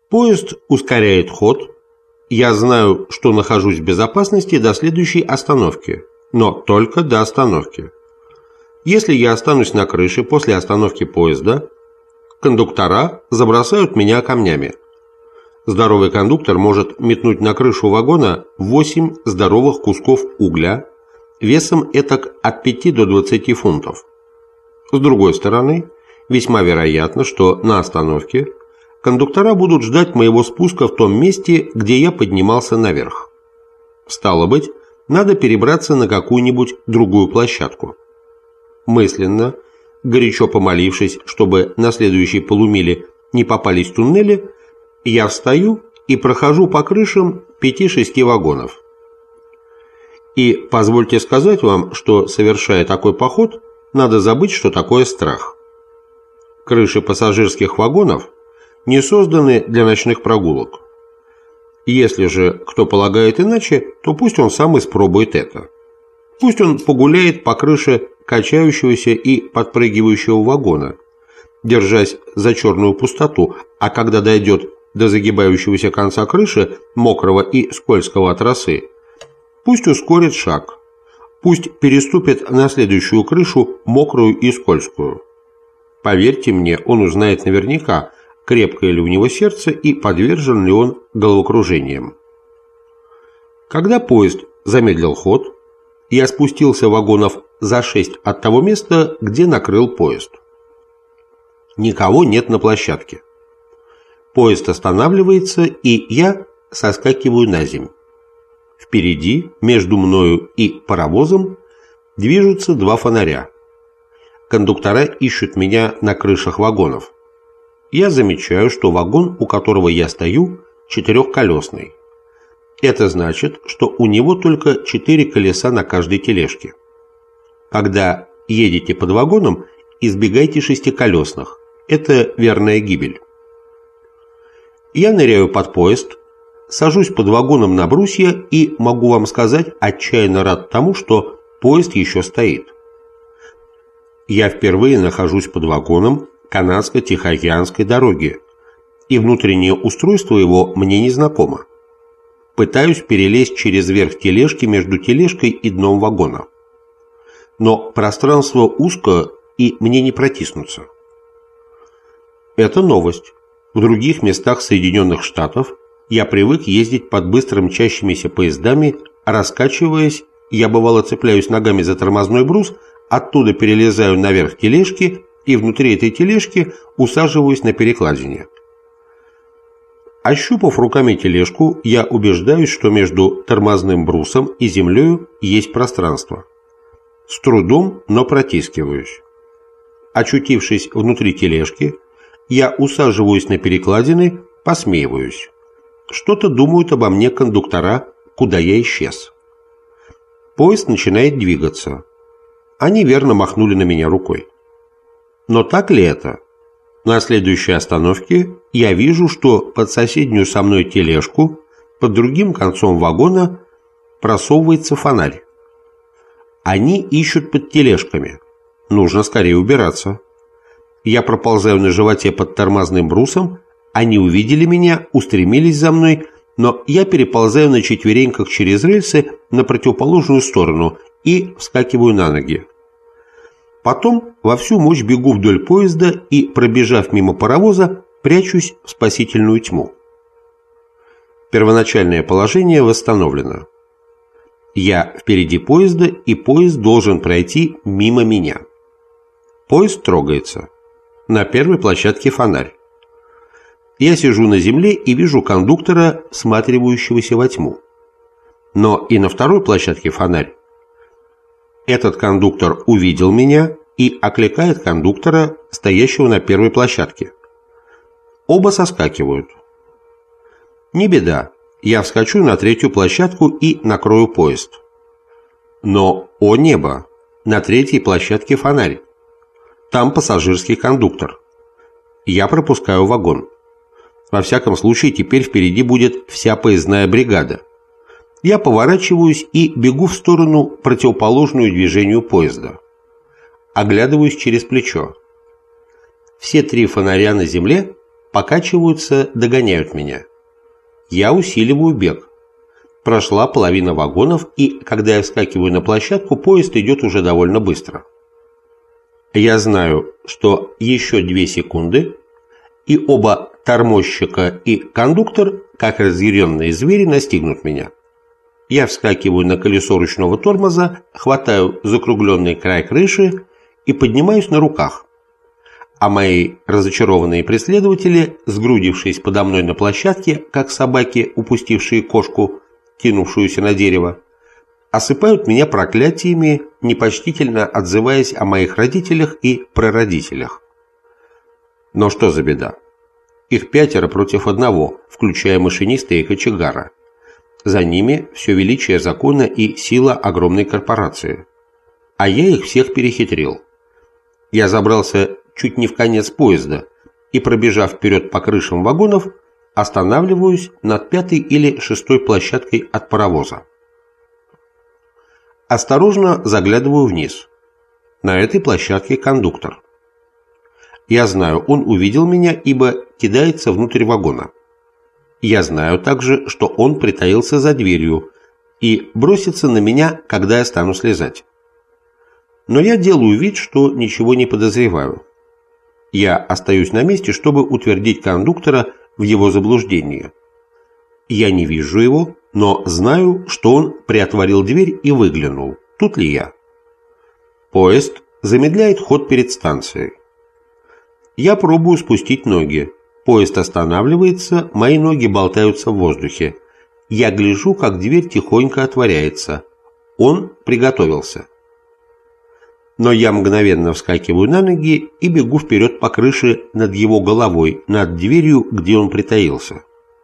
Поезд ускоряет ход. Я знаю, что нахожусь в безопасности до следующей остановки, но только до остановки. Если я останусь на крыше после остановки поезда, кондуктора забросают меня камнями. Здоровый кондуктор может метнуть на крышу вагона 8 здоровых кусков угля весом этак от 5 до 20 фунтов. С другой стороны, весьма вероятно, что на остановке кондуктора будут ждать моего спуска в том месте, где я поднимался наверх. Стало быть, надо перебраться на какую-нибудь другую площадку. Мысленно, горячо помолившись, чтобы на следующей полумиле не попались туннели, я встаю и прохожу по крышам 5-6 вагонов. И позвольте сказать вам, что, совершая такой поход, надо забыть, что такое страх. Крыши пассажирских вагонов не созданы для ночных прогулок. Если же кто полагает иначе, то пусть он сам испробует это. Пусть он погуляет по крыше качающегося и подпрыгивающего вагона, держась за черную пустоту, а когда дойдет до загибающегося конца крыши, мокрого и скользкого от росы, пусть ускорит шаг, пусть переступит на следующую крышу, мокрую и скользкую. Поверьте мне, он узнает наверняка, крепкое ли у него сердце и подвержен ли он головокружениям. Когда поезд замедлил ход, я спустился вагонов за 6 от того места, где накрыл поезд. Никого нет на площадке. Поезд останавливается, и я соскакиваю на землю. Впереди, между мною и паровозом, движутся 2 фонаря. Кондуктора ищут меня на крышах вагонов. Я замечаю, что вагон, у которого я стою, 4-колесный. Это значит, что у него только 4 колеса на каждой тележке. Когда едете под вагоном, избегайте 6-колесных. Это верная гибель. Я ныряю под поезд, сажусь под вагоном на брусья и, могу вам сказать, отчаянно рад тому, что поезд еще стоит. Я впервые нахожусь под вагоном канадско-тихоокеанской дороги, и внутреннее устройство его мне не знакомо. Пытаюсь перелезть через верх тележки между тележкой и дном вагона. Но пространство узко, и мне не протиснуться. Это новость. В других местах Соединенных Штатов я привык ездить под быстро мчащимися поездами, раскачиваясь, я бывало цепляюсь ногами за тормозной брус, оттуда перелезаю наверх тележки и внутри этой тележки усаживаюсь на перекладине. Ощупав руками тележку, я убеждаюсь, что между тормозным брусом и землей есть пространство. С трудом, но протискиваюсь. Очутившись внутри тележки, я усаживаюсь на перекладины, посмеиваюсь. Что-то думают обо мне кондуктора, куда я исчез. Поезд начинает двигаться. Они верно махнули на меня рукой. Но так ли это? На следующей остановке я вижу, что под соседнюю со мной тележку, под другим концом вагона, просовывается фонарь. Они ищут под тележками. Нужно скорее убираться. Я проползаю на животе под тормозным брусом, они увидели меня, устремились за мной, но я переползаю на четвереньках через рельсы на противоположную сторону и вскакиваю на ноги. Потом во всю мощь бегу вдоль поезда и, пробежав мимо паровоза, прячусь в спасительную тьму. Первоначальное положение восстановлено. Я впереди поезда, и поезд должен пройти мимо меня. Поезд трогается. На первой площадке фонарь. Я сижу на земле и вижу кондуктора, всматривающегося во тьму. Но и на второй площадке фонарь. Этот кондуктор увидел меня и окликает кондуктора, стоящего на первой площадке. Оба соскакивают. Не беда, я вскочу на третью площадку и накрою поезд. Но, о небо, на третьей площадке фонарь. Там пассажирский кондуктор. Я пропускаю вагон. Во всяком случае, теперь впереди будет вся поездная бригада. Я поворачиваюсь и бегу в сторону, противоположную движению поезда. Оглядываюсь через плечо. Все 3 фонаря на земле, покачиваются, догоняют меня. Я усиливаю бег. Прошла половина вагонов, и когда я вскакиваю на площадку, поезд идет уже довольно быстро. Я знаю, что еще 2 секунды, и оба тормозчика и кондуктор, как разъяренные звери, настигнут меня. Я вскакиваю на колесо ручного тормоза, хватаю закругленный край крыши и поднимаюсь на руках. А мои разочарованные преследователи, сгрудившись подо мной на площадке, как собаки, упустившие кошку, кинувшуюся на дерево, осыпают меня проклятиями, непочтительно отзываясь о моих родителях и прародителях. Но что за беда? Их 5 против 1, включая машиниста и кочегара. За ними все величие закона и сила огромной корпорации. А я их всех перехитрил. Я забрался чуть не в конец поезда и, пробежав вперед по крышам вагонов, останавливаюсь над 5 или 6 площадкой от паровоза. Осторожно заглядываю вниз. На этой площадке кондуктор. Я знаю, он увидел меня, ибо кидается внутрь вагона. Я знаю также, что он притаился за дверью и бросится на меня, когда я стану слезать. Но я делаю вид, что ничего не подозреваю. Я остаюсь на месте, чтобы утвердить кондуктора в его заблуждении. Я не вижу его, но знаю, что он приотворил дверь и выглянул. Тут ли я? Поезд замедляет ход перед станцией. Я пробую спустить ноги. Поезд останавливается, мои ноги болтаются в воздухе. Я гляжу, как дверь тихонько отворяется. Он приготовился. Но я мгновенно вскакиваю на ноги и бегу вперед по крыше над его головой, над дверью, где он притаился.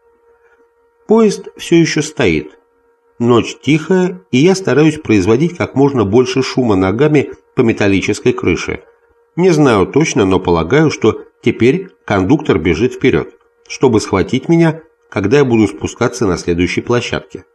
Поезд все еще стоит. Ночь тихая, и я стараюсь производить как можно больше шума ногами по металлической крыше. Не знаю точно, но полагаю, что теперь кондуктор бежит вперед, чтобы схватить меня, когда я буду спускаться на следующей площадке.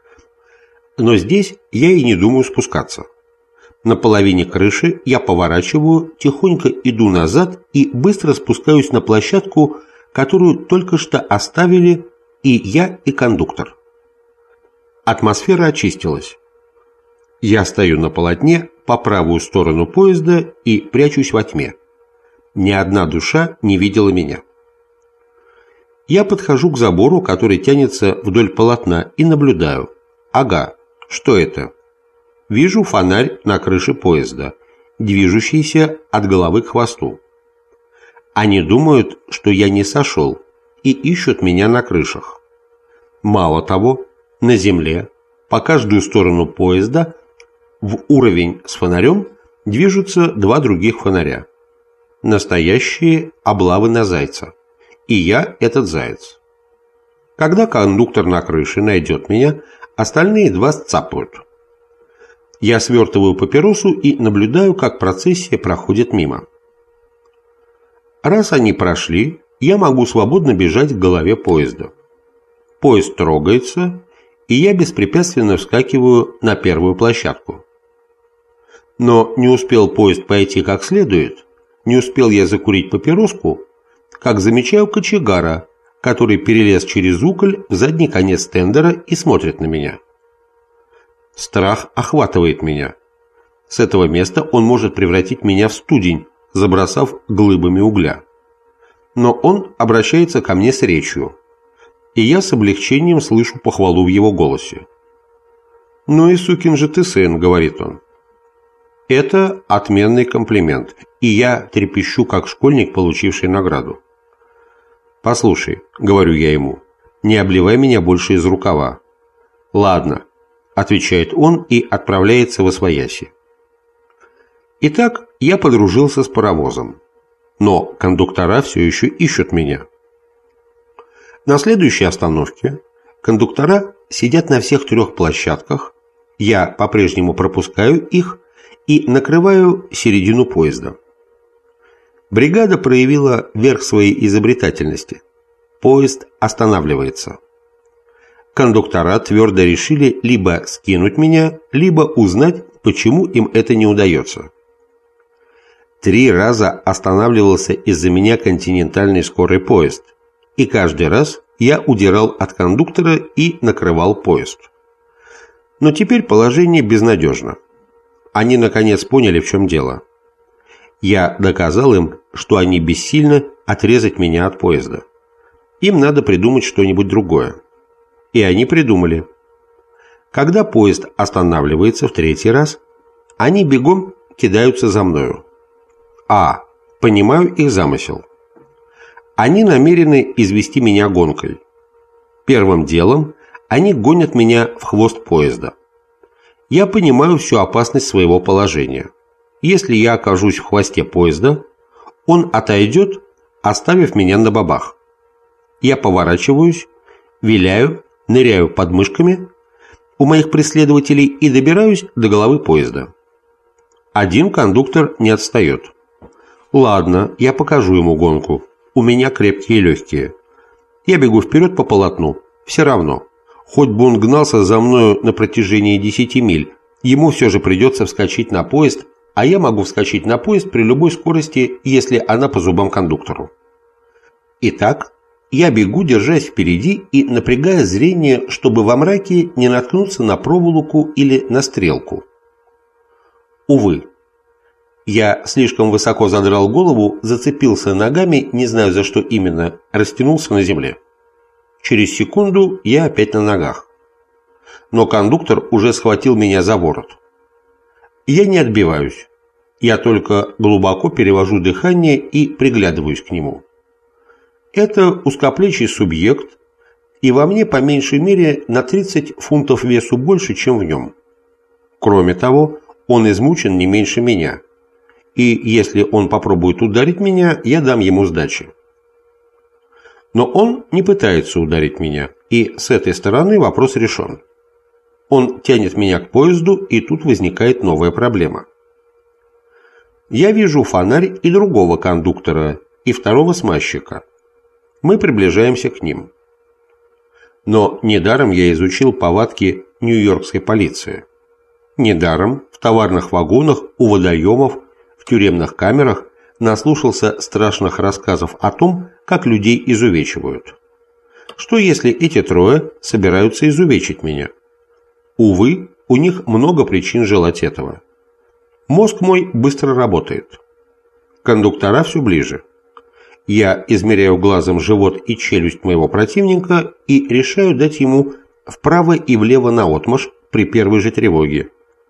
Но здесь я и не думаю спускаться. На половине крыши я поворачиваю, тихонько иду назад и быстро спускаюсь на площадку, которую только что оставили и я, и кондуктор. Атмосфера очистилась. Я стою на полотне по правую сторону поезда и прячусь во тьме. Ни одна душа не видела меня. Я подхожу к забору, который тянется вдоль полотна, и наблюдаю. Ага, что это? Вижу фонарь на крыше поезда, движущийся от головы к хвосту. Они думают, что я не сошел, и ищут меня на крышах. Мало того, на земле, по каждую сторону поезда, в уровень с фонарем движутся 2 других фонаря. Настоящие облавы на зайца. И я этот заяц. Когда кондуктор на крыше найдет меня, остальные 2 сцапают. Я свертываю папиросу и наблюдаю, как процессия проходит мимо. Раз они прошли, я могу свободно бежать к голове поезда. Поезд трогается, и я беспрепятственно вскакиваю на первую площадку. Но не успел поезд пойти как следует, не успел я закурить папироску, как замечаю кочегара, который перелез через уголь в задний конец тендера и смотрит на меня. Страх охватывает меня. С этого места он может превратить меня в студень, забросав глыбами угля. Но он обращается ко мне с речью, и я с облегчением слышу похвалу в его голосе. «Ну и сукин же ты сын», — говорит он. Это отменный комплимент, и я трепещу, как школьник, получивший награду. «Послушай», — говорю я ему, — «не обливай меня больше из рукава». «Ладно», — отвечает он и отправляется восвояси. Итак, я подружился с паровозом, но кондуктора все еще ищут меня. На следующей остановке кондуктора сидят на всех 3 площадках, я по-прежнему пропускаю их и накрываю середину поезда. Бригада проявила верх своей изобретательности. Поезд останавливается. Кондуктора твердо решили либо скинуть меня, либо узнать, почему им это не удается. 3 раза останавливался из-за меня континентальный скорый поезд. и каждый раз я удирал от кондуктора и накрывал поезд. Но теперь положение безнадежно. Они наконец поняли, в чем дело. Я доказал им, что они бессильны отрезать меня от поезда. Им надо придумать что-нибудь другое. И они придумали. Когда поезд останавливается в третий раз, они бегом кидаются за мною. Понимаю их замысел. Они намерены извести меня гонкой. Первым делом они гонят меня в хвост поезда. Я понимаю всю опасность своего положения. Если я окажусь в хвосте поезда, он отойдет, оставив меня на бобах. Я поворачиваюсь, виляю, ныряю под мышками у моих преследователей и добираюсь до головы поезда. Один кондуктор не отстает. Ладно, я покажу ему гонку. У меня крепкие легкие. Я бегу вперед по полотну. Все равно. Хоть бы он гнался за мною на протяжении 10 миль, ему все же придется вскочить на поезд, а я могу вскочить на поезд при любой скорости, если она по зубам кондуктору. Итак, я бегу, держась впереди и напрягая зрение, чтобы во мраке не наткнуться на проволоку или на стрелку. Увы. Я слишком высоко задрал голову, зацепился ногами, не знаю за что именно, растянулся на земле. Через секунду я опять на ногах. Но кондуктор уже схватил меня за ворот. Я не отбиваюсь. Я только глубоко перевожу дыхание и приглядываюсь к нему. Это узкоплечий субъект, и во мне по меньшей мере на 30 фунтов весу больше, чем в нем. Кроме того, он измучен не меньше меня. И если он попробует ударить меня, я дам ему сдачи. Но он не пытается ударить меня, и с этой стороны вопрос решен. Он тянет меня к поезду, и тут возникает новая проблема. Я вижу фонарь и другого кондуктора, и второго смазчика. Мы приближаемся к ним. Но недаром я изучил повадки нью-йоркской полиции. Недаром в товарных вагонах, у водоемов, в тюремных камерах наслушался страшных рассказов о том, как людей изувечивают. Что если эти трое собираются изувечить меня? Увы, у них много причин желать этого. Мозг мой быстро работает. Кондуктора все ближе. Я измеряю глазом живот и челюсть моего противника и решаю дать ему вправо и влево наотмашь при первой же тревоге.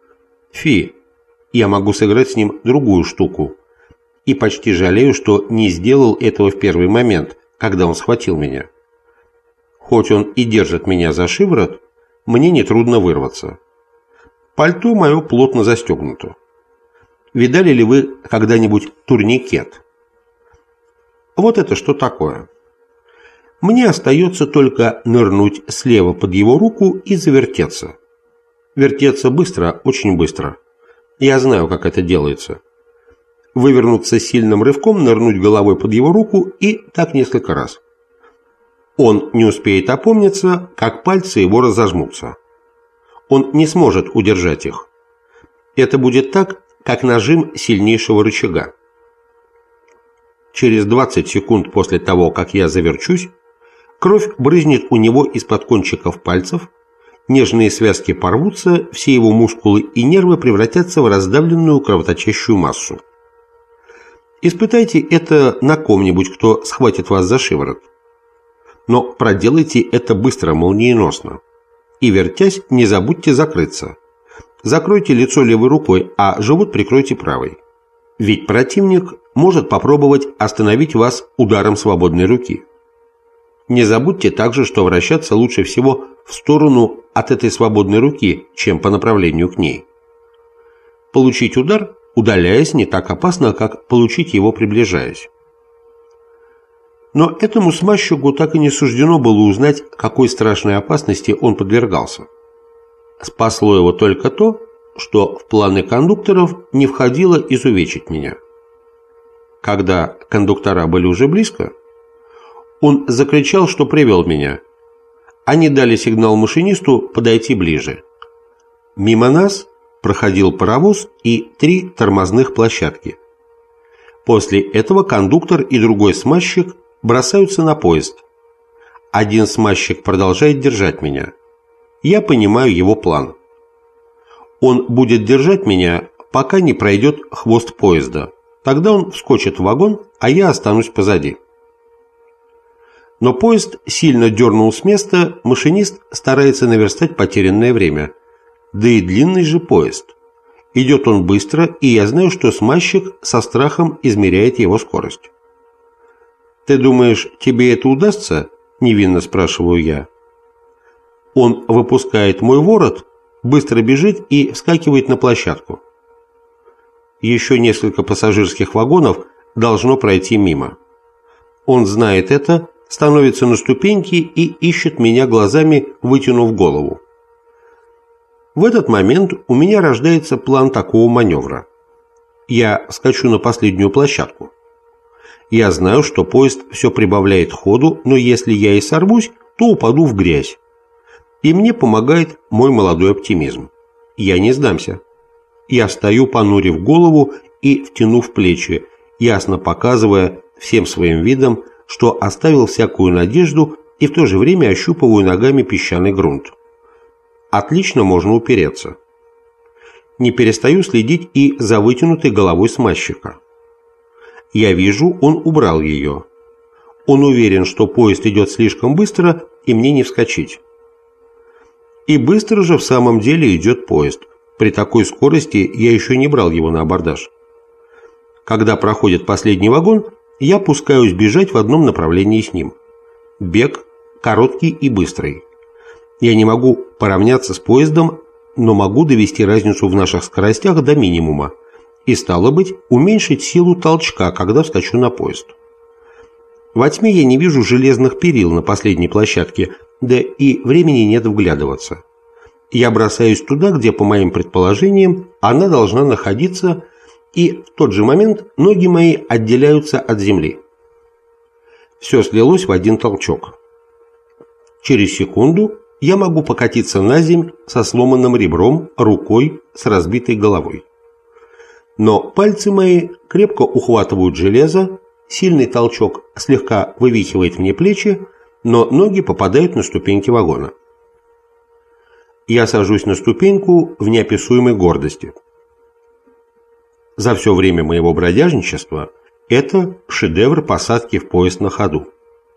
Я могу сыграть с ним другую штуку. И почти жалею, что не сделал этого в первый момент, когда он схватил меня. Хоть он и держит меня за шиворот, мне нетрудно вырваться. Пальто мое плотно застегнуто. Видали ли вы когда-нибудь турникет? Вот это что такое? Мне остается только нырнуть слева под его руку и завертеться. Вертеться быстро, очень быстро. Я знаю, как это делается. Вывернуться сильным рывком, нырнуть головой под его руку и так несколько раз. Он не успеет опомниться, как пальцы его разожмутся. Он не сможет удержать их. Это будет так, как нажим сильнейшего рычага. Через 20 секунд после того, как я заверчусь, кровь брызнет у него из-под кончиков пальцев, нежные связки порвутся, все его мускулы и нервы превратятся в раздавленную кровоточащую массу. Испытайте это на ком-нибудь, кто схватит вас за шиворот. Но проделайте это быстро, молниеносно. И, вертясь, не забудьте закрыться. Закройте лицо левой рукой, а живот прикройте правой. Ведь противник может попробовать остановить вас ударом свободной руки. Не забудьте также, что вращаться лучше всего в сторону от этой свободной руки, чем по направлению к ней. Получить удар, удаляясь, не так опасно, как получить его, приближаясь. Но этому смазчику так и не суждено было узнать, какой страшной опасности он подвергался. Спасло его только то, что в планы кондукторов не входило изувечить меня. Когда кондуктора были уже близко, он закричал, что привел меня. Они дали сигнал машинисту подойти ближе. Мимо нас проходил паровоз и 3 тормозных площадки. После этого кондуктор и другой смазчик бросаются на поезд, один смазчик продолжает держать меня. Я понимаю его план. Он будет держать меня, пока не пройдет хвост поезда. Тогда он вскочит в вагон, а я останусь позади. Но поезд сильно дернул с места, машинист старается наверстать потерянное время. Да и длинный же поезд. Идет он быстро, и я знаю, что смазчик со страхом измеряет его скорость. «Ты думаешь, тебе это удастся?» – невинно спрашиваю я. Он выпускает мой ворот, быстро бежит и вскакивает на площадку. Еще несколько пассажирских вагонов должно пройти мимо. Он знает это, становится на ступеньки и ищет меня глазами, вытянув голову. В этот момент у меня рождается план такого маневра. Я скачу на последнюю площадку. Я знаю, что поезд все прибавляет ходу, но если я и сорвусь, то упаду в грязь. И мне помогает мой молодой оптимизм. Я не сдамся. Я стою, понурив голову и втянув плечи, ясно показывая всем своим видом, что оставил всякую надежду и в то же время ощупываю ногами песчаный грунт. Отлично можно упереться. Не перестаю следить и за вытянутой головой смазчика. Я вижу, он убрал ее. Он уверен, что поезд идет слишком быстро и мне не вскочить. И быстро же в самом деле идет поезд. При такой скорости я еще не брал его на абордаж. Когда проходит последний вагон, я пускаюсь бежать в одном направлении с ним. Бег короткий и быстрый. Я не могу поравняться с поездом, но могу довести разницу в наших скоростях до минимума и, стало быть, уменьшить силу толчка, когда вскочу на поезд. Во тьме я не вижу железных перил на последней площадке, да и времени нет вглядываться. Я бросаюсь туда, где, по моим предположениям, она должна находиться, и в тот же момент ноги мои отделяются от земли. Все слилось в один толчок. Через секунду я могу покатиться на земь со сломанным ребром, рукой, с разбитой головой. Но пальцы мои крепко ухватывают железо, сильный толчок слегка вывихивает мне плечи, но ноги попадают на ступеньки вагона. Я сажусь на ступеньку в неописуемой гордости. За все время моего бродяжничества это шедевр посадки в поезд на ходу.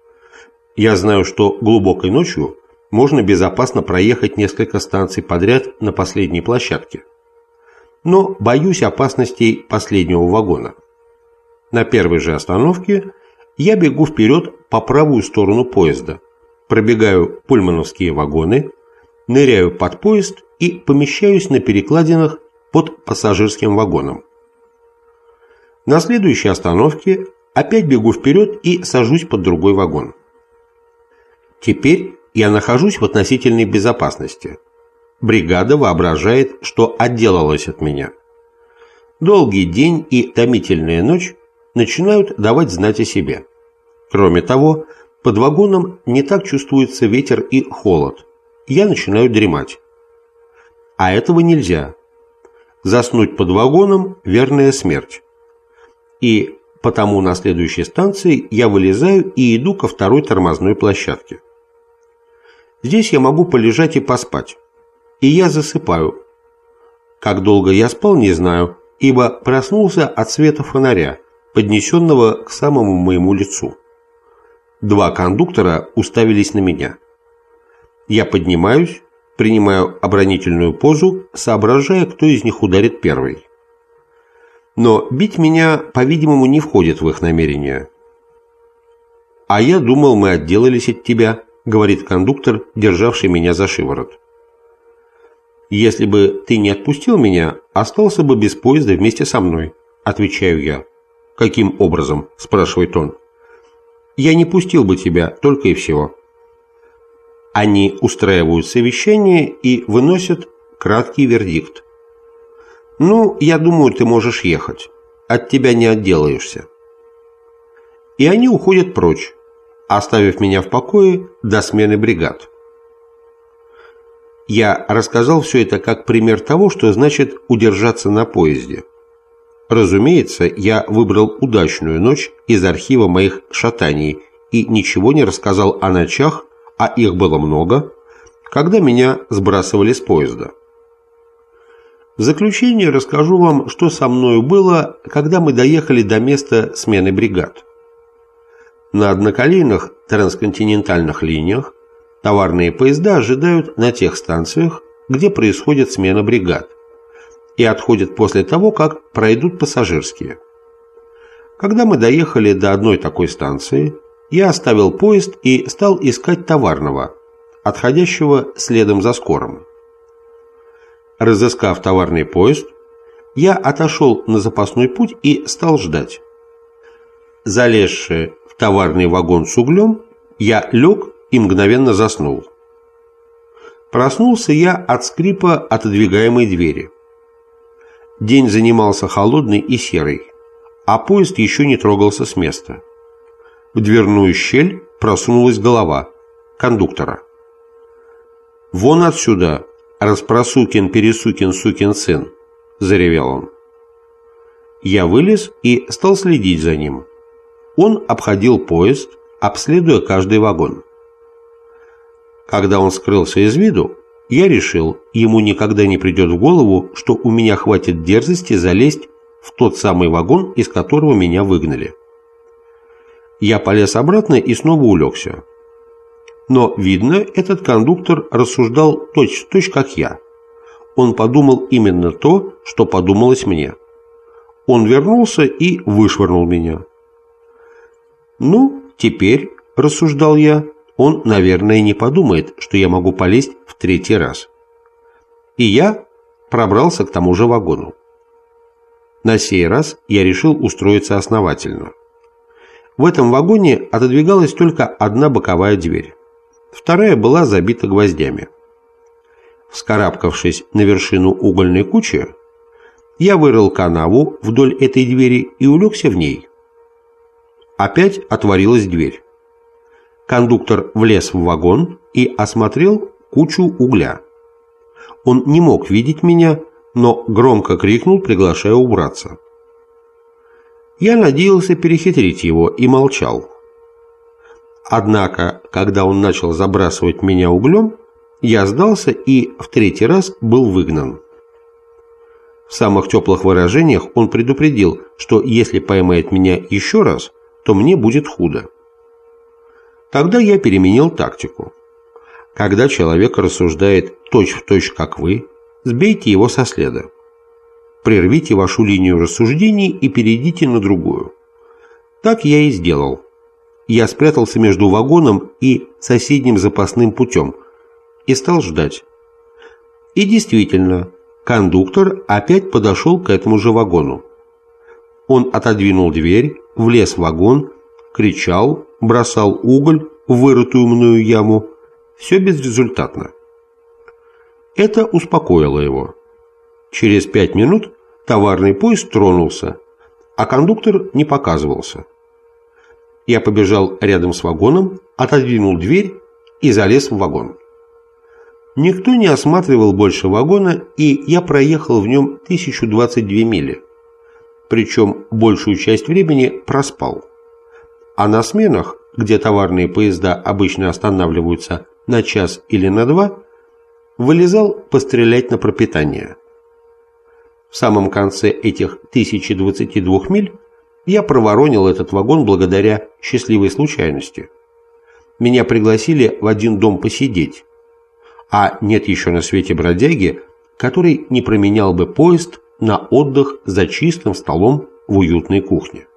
Я знаю, что глубокой ночью можно безопасно проехать несколько станций подряд на последней площадке. Но боюсь опасностей последнего вагона. На первой же остановке я бегу вперед по правую сторону поезда, пробегаю пульмановские вагоны, ныряю под поезд и помещаюсь на перекладинах под пассажирским вагоном. На следующей остановке опять бегу вперед и сажусь под другой вагон. Теперь я нахожусь в относительной безопасности. Бригада воображает, что отделалась от меня. Долгий день и томительная ночь начинают давать знать о себе. Кроме того, под вагоном не так чувствуется ветер и холод. Я начинаю дремать. А этого нельзя. Заснуть под вагоном – верная смерть. И потому на следующей станции я вылезаю и иду ко второй тормозной площадке. Здесь я могу полежать и поспать. И я засыпаю. Как долго я спал, не знаю, ибо проснулся от света фонаря, поднесенного к самому моему лицу. Два кондуктора уставились на меня. Я поднимаюсь, принимаю оборонительную позу, соображая, кто из них ударит первый. Но бить меня, по-видимому, не входит в их намерения. «А я думал, мы отделались от тебя», — говорит кондуктор, державший меня за шиворот. «Если бы ты не отпустил меня, остался бы без поезда вместе со мной», — отвечаю я. «Каким образом?» — спрашивает он. «Я не пустил бы тебя, только и всего». Они устраивают совещание и выносят краткий вердикт. «Ну, я думаю, ты можешь ехать. От тебя не отделаешься». И они уходят прочь, оставив меня в покое до смены бригад. Я рассказал все это как пример того, что значит удержаться на поезде. Разумеется, я выбрал удачную ночь из архива моих шатаний и ничего не рассказал о ночах, а их было много, когда меня сбрасывали с поезда. В заключение расскажу вам, что со мною было, когда мы доехали до места смены бригад. На одноколейных трансконтинентальных линиях товарные поезда ожидают на тех станциях, где происходит смена бригад, и отходят после того, как пройдут пассажирские. Когда мы доехали до одной такой станции, я оставил поезд и стал искать товарного, отходящего следом за скорым. Разыскав товарный поезд, я отошел на запасной путь и стал ждать. Залезши в товарный вагон с углем, я лег и мгновенно заснул. Проснулся я от скрипа отодвигаемой двери. День занимался холодный и серый, а поезд еще не трогался с места. В дверную щель просунулась голова кондуктора. «Вон отсюда, распросукин-пересукин сукин сын!» – заревел он. Я вылез и стал следить за ним. Он обходил поезд, обследуя каждый вагон. Когда он скрылся из виду, я решил, ему никогда не придет в голову, что у меня хватит дерзости залезть в тот самый вагон, из которого меня выгнали. Я полез обратно и снова улегся. Но, видно, этот кондуктор рассуждал точь-в-точь, как я. Он подумал именно то, что подумалось мне. Он вернулся и вышвырнул меня. «Ну, теперь, — рассуждал я, — он, наверное, не подумает, что я могу полезть в третий раз». И я пробрался к тому же вагону. На сей раз я решил устроиться основательно. В этом вагоне отодвигалась только одна боковая дверь. Вторая была забита гвоздями. Вскарабкавшись на вершину угольной кучи, я вырыл канаву вдоль этой двери и улегся в ней. Опять отворилась дверь. Кондуктор влез в вагон и осмотрел кучу угля. Он не мог видеть меня, но громко крикнул, приглашая убраться. Я надеялся перехитрить его и молчал. Однако, когда он начал забрасывать меня углем, я сдался и в третий раз был выгнан. В самых теплых выражениях он предупредил, что если поймает меня еще раз, то мне будет худо. Тогда я переменил тактику. Когда человек рассуждает точь-в-точь, как вы, сбейте его со следа. Прервите вашу линию рассуждений и перейдите на другую. Так я и сделал. Я спрятался между вагоном и соседним запасным путем и стал ждать. И действительно, кондуктор опять подошел к этому же вагону. Он отодвинул дверь, влез в вагон, кричал, бросал уголь в вырытую мною яму. Все безрезультатно. Это успокоило его. Через 5 минут товарный поезд тронулся, а кондуктор не показывался. Я побежал рядом с вагоном, отодвинул дверь и залез в вагон. Никто не осматривал больше вагона, и я проехал в нем 1022 мили. Причем большую часть времени проспал. А на сменах, где товарные поезда обычно останавливаются на час или на 2, вылезал пострелять на пропитание. В самом конце этих 1022 миль я проворонил этот вагон благодаря счастливой случайности. Меня пригласили в один дом посидеть, а нет еще на свете бродяги, который не променял бы поезд на отдых за чистым столом в уютной кухне.